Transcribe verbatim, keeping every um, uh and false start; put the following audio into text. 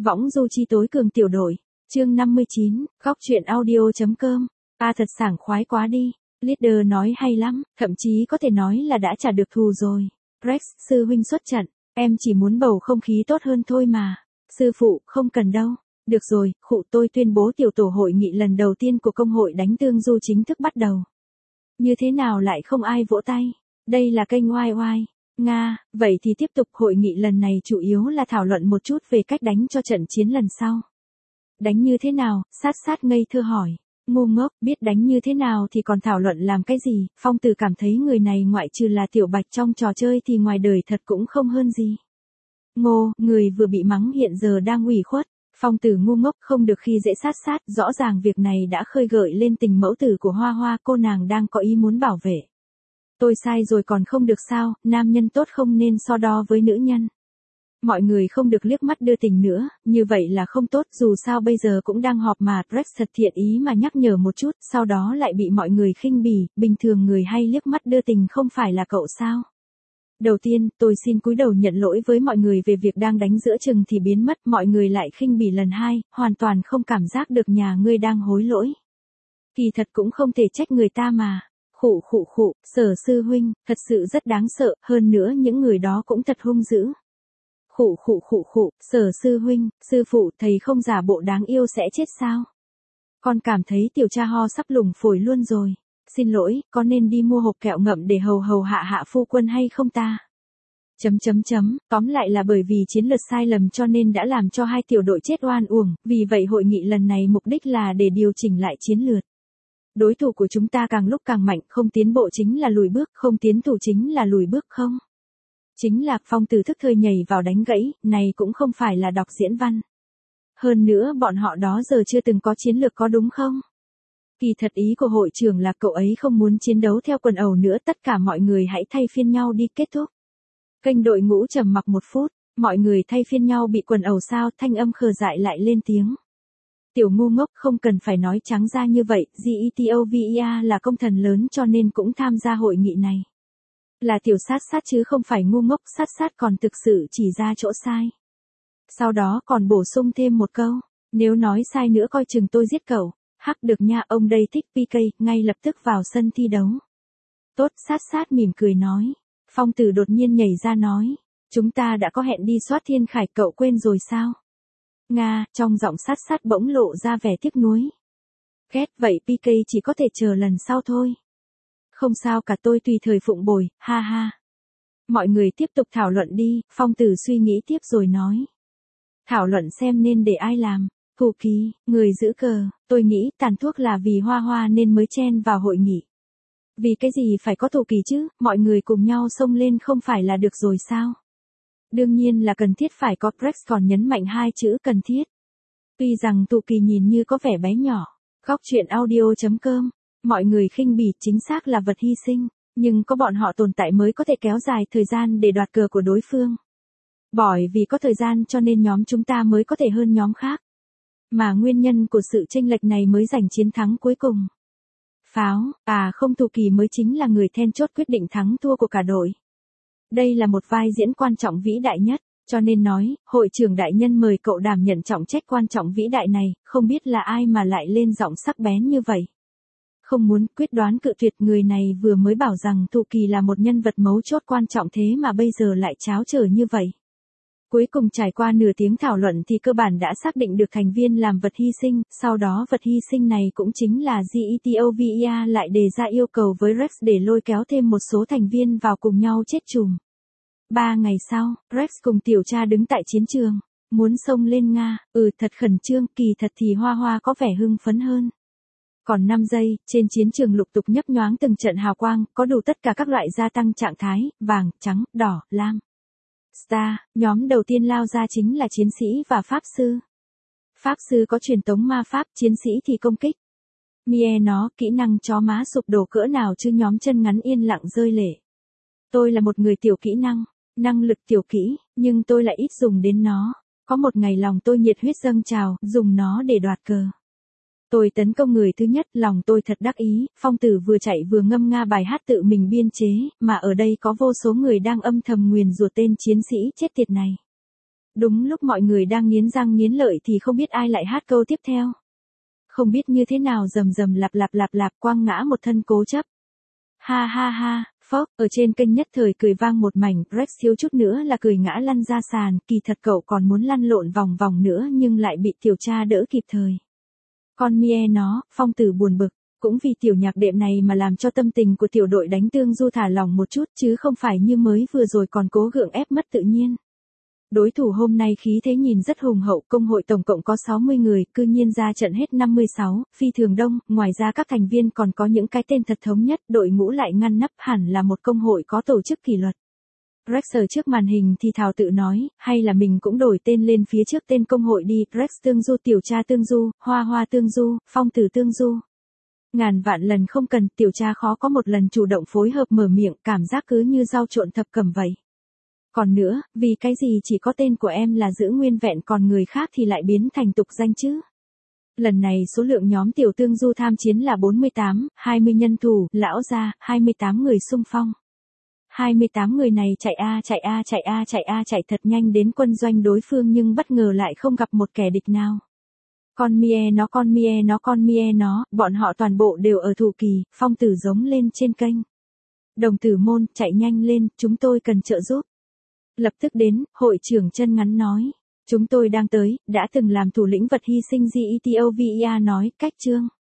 Võng du chi tối cường tiểu đội. Chương năm mươi chín, góc truyện audio.com. A thật sảng khoái quá đi. Leader nói hay lắm, thậm chí có thể nói là đã trả được thù rồi. Rex, sư huynh xuất trận, em chỉ muốn bầu không khí tốt hơn thôi mà. Sư phụ, không cần đâu. Được rồi, khụ tôi tuyên bố tiểu tổ hội nghị lần đầu tiên của công hội đánh tương du chính thức bắt đầu. Như thế nào lại không ai vỗ tay? Đây là kênh oai oai. Nga, vậy thì tiếp tục hội nghị lần này chủ yếu là thảo luận một chút về cách đánh cho trận chiến lần sau. Đánh như thế nào? Sát sát ngây thơ hỏi. Ngu ngốc, biết đánh như thế nào thì còn thảo luận làm cái gì? Phong Tử cảm thấy người này ngoại trừ là tiểu bạch trong trò chơi thì ngoài đời thật cũng không hơn gì. Ngô, người vừa bị mắng hiện giờ đang ủy khuất. Phong Tử ngu ngốc không được khi dễ sát sát, rõ ràng việc này đã khơi gợi lên tình mẫu tử của Hoa Hoa, cô nàng đang có ý muốn bảo vệ. Tôi sai rồi còn không được sao, nam nhân tốt không nên so đo với nữ nhân. Mọi người không được liếc mắt đưa tình nữa, như vậy là không tốt, dù sao bây giờ cũng đang họp mà. Rex thật thiện ý mà nhắc nhở một chút, sau đó lại bị mọi người khinh bỉ, bình thường người hay liếc mắt đưa tình không phải là cậu sao. Đầu tiên, tôi xin cúi đầu nhận lỗi với mọi người về việc đang đánh giữa chừng thì biến mất, mọi người lại khinh bỉ lần hai, hoàn toàn không cảm giác được nhà ngươi đang hối lỗi. Kỳ thật cũng không thể trách người ta mà. Khụ khụ khụ, Sở sư huynh, thật sự rất đáng sợ, hơn nữa những người đó cũng thật hung dữ. Khụ khụ khụ khụ, Sở sư huynh, sư phụ, thầy không giả bộ đáng yêu sẽ chết sao? Con cảm thấy tiểu cha ho sắp lủng phổi luôn rồi. Xin lỗi, có nên đi mua hộp kẹo ngậm để hầu hầu hạ hạ phu quân hay không ta? Chấm chấm chấm, tóm lại là bởi vì chiến lược sai lầm cho nên đã làm cho hai tiểu đội chết oan uổng, vì vậy hội nghị lần này mục đích là để điều chỉnh lại chiến lược. Đối thủ của chúng ta càng lúc càng mạnh, không tiến bộ chính là lùi bước, không tiến thủ chính là lùi bước không? Chính là, Phong Tử thức thời nhảy vào đánh gãy, này cũng không phải là đọc diễn văn. Hơn nữa bọn họ đó giờ chưa từng có chiến lược có đúng không? Kỳ thật ý của hội trưởng là cậu ấy không muốn chiến đấu theo quần ẩu nữa, tất cả mọi người hãy thay phiên nhau đi. Kết thúc. Kênh đội ngũ trầm mặc một phút, mọi người thay phiên nhau bị quần ẩu sao, thanh âm khờ dại lại lên tiếng. Tiểu ngu ngốc, không cần phải nói trắng ra như vậy, Getovia là công thần lớn cho nên cũng tham gia hội nghị này. Là tiểu sát sát chứ không phải ngu ngốc, sát sát còn thực sự chỉ ra chỗ sai. Sau đó còn bổ sung thêm một câu, nếu nói sai nữa coi chừng tôi giết cậu. Hắc được nha, ông đây thích pê ca, ngay lập tức vào sân thi đấu. Tốt, sát sát mỉm cười nói. Phong Tử đột nhiên nhảy ra nói, chúng ta đã có hẹn đi soát thiên khải, cậu quên rồi sao? Nga, trong giọng sát sát bỗng lộ ra vẻ tiếc nuối. Ghét, vậy pê ca chỉ có thể chờ lần sau thôi. Không sao cả, tôi tùy thời phụng bồi, ha ha. Mọi người tiếp tục thảo luận đi, Phong Tử suy nghĩ tiếp rồi nói. Thảo luận xem nên để ai làm. Thủ ký, người giữ cờ, tôi nghĩ tàn thuốc là vì Hoa Hoa nên mới chen vào hội nghị. Vì cái gì phải có thủ kỳ chứ, mọi người cùng nhau xông lên không phải là được rồi sao? Đương nhiên là cần thiết phải có. Rex còn nhấn mạnh hai chữ cần thiết. Tuy rằng thủ kỳ nhìn như có vẻ bé nhỏ, góc truyện audio.com, mọi người khinh bỉ chính xác là vật hy sinh, nhưng có bọn họ tồn tại mới có thể kéo dài thời gian để đoạt cờ của đối phương. Bởi vì có thời gian cho nên nhóm chúng ta mới có thể hơn nhóm khác. Mà nguyên nhân của sự chênh lệch này mới giành chiến thắng cuối cùng. Pháo, à không, thủ kỳ mới chính là người then chốt quyết định thắng thua của cả đội. Đây là một vai diễn quan trọng vĩ đại nhất, cho nên nói, hội trưởng đại nhân mời cậu đảm nhận trọng trách quan trọng vĩ đại này, không biết là ai mà lại lên giọng sắc bén như vậy. Không muốn, quyết đoán cự tuyệt, người này vừa mới bảo rằng thủ kỳ là một nhân vật mấu chốt quan trọng thế mà bây giờ lại tráo trở như vậy. Cuối cùng trải qua nửa tiếng thảo luận thì cơ bản đã xác định được thành viên làm vật hy sinh, sau đó vật hy sinh này cũng chính là Getovia lại đề ra yêu cầu với Rex để lôi kéo thêm một số thành viên vào cùng nhau chết chùm. Ba ngày sau, Rex cùng tiểu cha đứng tại chiến trường, muốn xông lên Nga, ừ thật khẩn trương, kỳ thật thì Hoa Hoa có vẻ hưng phấn hơn. Còn năm giây, trên chiến trường lục tục nhấp nhoáng từng trận hào quang, có đủ tất cả các loại gia tăng trạng thái, vàng, trắng, đỏ, lam. Star, nhóm đầu tiên lao ra chính là chiến sĩ và pháp sư. Pháp sư có truyền tống ma pháp, chiến sĩ thì công kích. Mie nó, kỹ năng chó má sụp đổ cỡ nào chứ, nhóm chân ngắn yên lặng rơi lệ. Tôi là một người tiểu kỹ năng, năng lực tiểu kỹ, nhưng tôi lại ít dùng đến nó. Có một ngày lòng tôi nhiệt huyết dâng trào, dùng nó để đoạt cờ. Tôi tấn công người thứ nhất, lòng tôi thật đắc ý, Phong Tử vừa chạy vừa ngâm nga bài hát tự mình biên chế, mà ở đây có vô số người đang âm thầm nguyền rủa tên chiến sĩ chết tiệt này. Đúng lúc mọi người đang nghiến răng nghiến lợi thì không biết ai lại hát câu tiếp theo. Không biết như thế nào rầm rầm lạp lạp lạp lạp quang ngã một thân cố chấp. Ha ha ha, phốc, ở trên kênh nhất thời cười vang một mảnh, Rex thiếu chút nữa là cười ngã lăn ra sàn, kỳ thật cậu còn muốn lăn lộn vòng vòng nữa nhưng lại bị tiểu cha đỡ kịp thời. Con mie nó, Phong Tử buồn bực, cũng vì tiểu nhạc đệm này mà làm cho tâm tình của tiểu đội đánh Tương Du thả lỏng một chút chứ không phải như mới vừa rồi còn cố gượng ép mất tự nhiên. Đối thủ hôm nay khí thế nhìn rất hùng hậu, công hội tổng cộng có sáu mươi người, cư nhiên ra trận hết năm mươi sáu, phi thường đông, ngoài ra các thành viên còn có những cái tên thật thống nhất, đội ngũ lại ngăn nắp hẳn là một công hội có tổ chức kỷ luật. Rex ở trước màn hình thì thào tự nói, hay là mình cũng đổi tên lên phía trước tên công hội đi, Rex Tương Du, tiểu cha Tương Du, Hoa Hoa Tương Du, Phong Tử Tương Du. Ngàn vạn lần không cần, tiểu cha khó có một lần chủ động phối hợp mở miệng, cảm giác cứ như rau trộn thập cẩm vậy. Còn nữa, vì cái gì chỉ có tên của em là giữ nguyên vẹn còn người khác thì lại biến thành tục danh chứ? Lần này số lượng nhóm tiểu Tương Du tham chiến là bốn mươi tám, hai mươi nhân thủ, lão gia, hai mươi tám người xung phong. hai mươi tám người này chạy a chạy a chạy a chạy a chạy thật nhanh đến quân doanh đối phương nhưng bất ngờ lại không gặp một kẻ địch nào. Con mie nó con mie nó con mie nó, bọn họ toàn bộ đều ở thủ kỳ, Phong Tử giống lên trên kênh. Đồng tử môn, chạy nhanh lên, chúng tôi cần trợ giúp. Lập tức đến, hội trưởng chân ngắn nói. Chúng tôi đang tới, đã từng làm thủ lĩnh vật hy sinh giê e tê o vê e a nói, cách chương.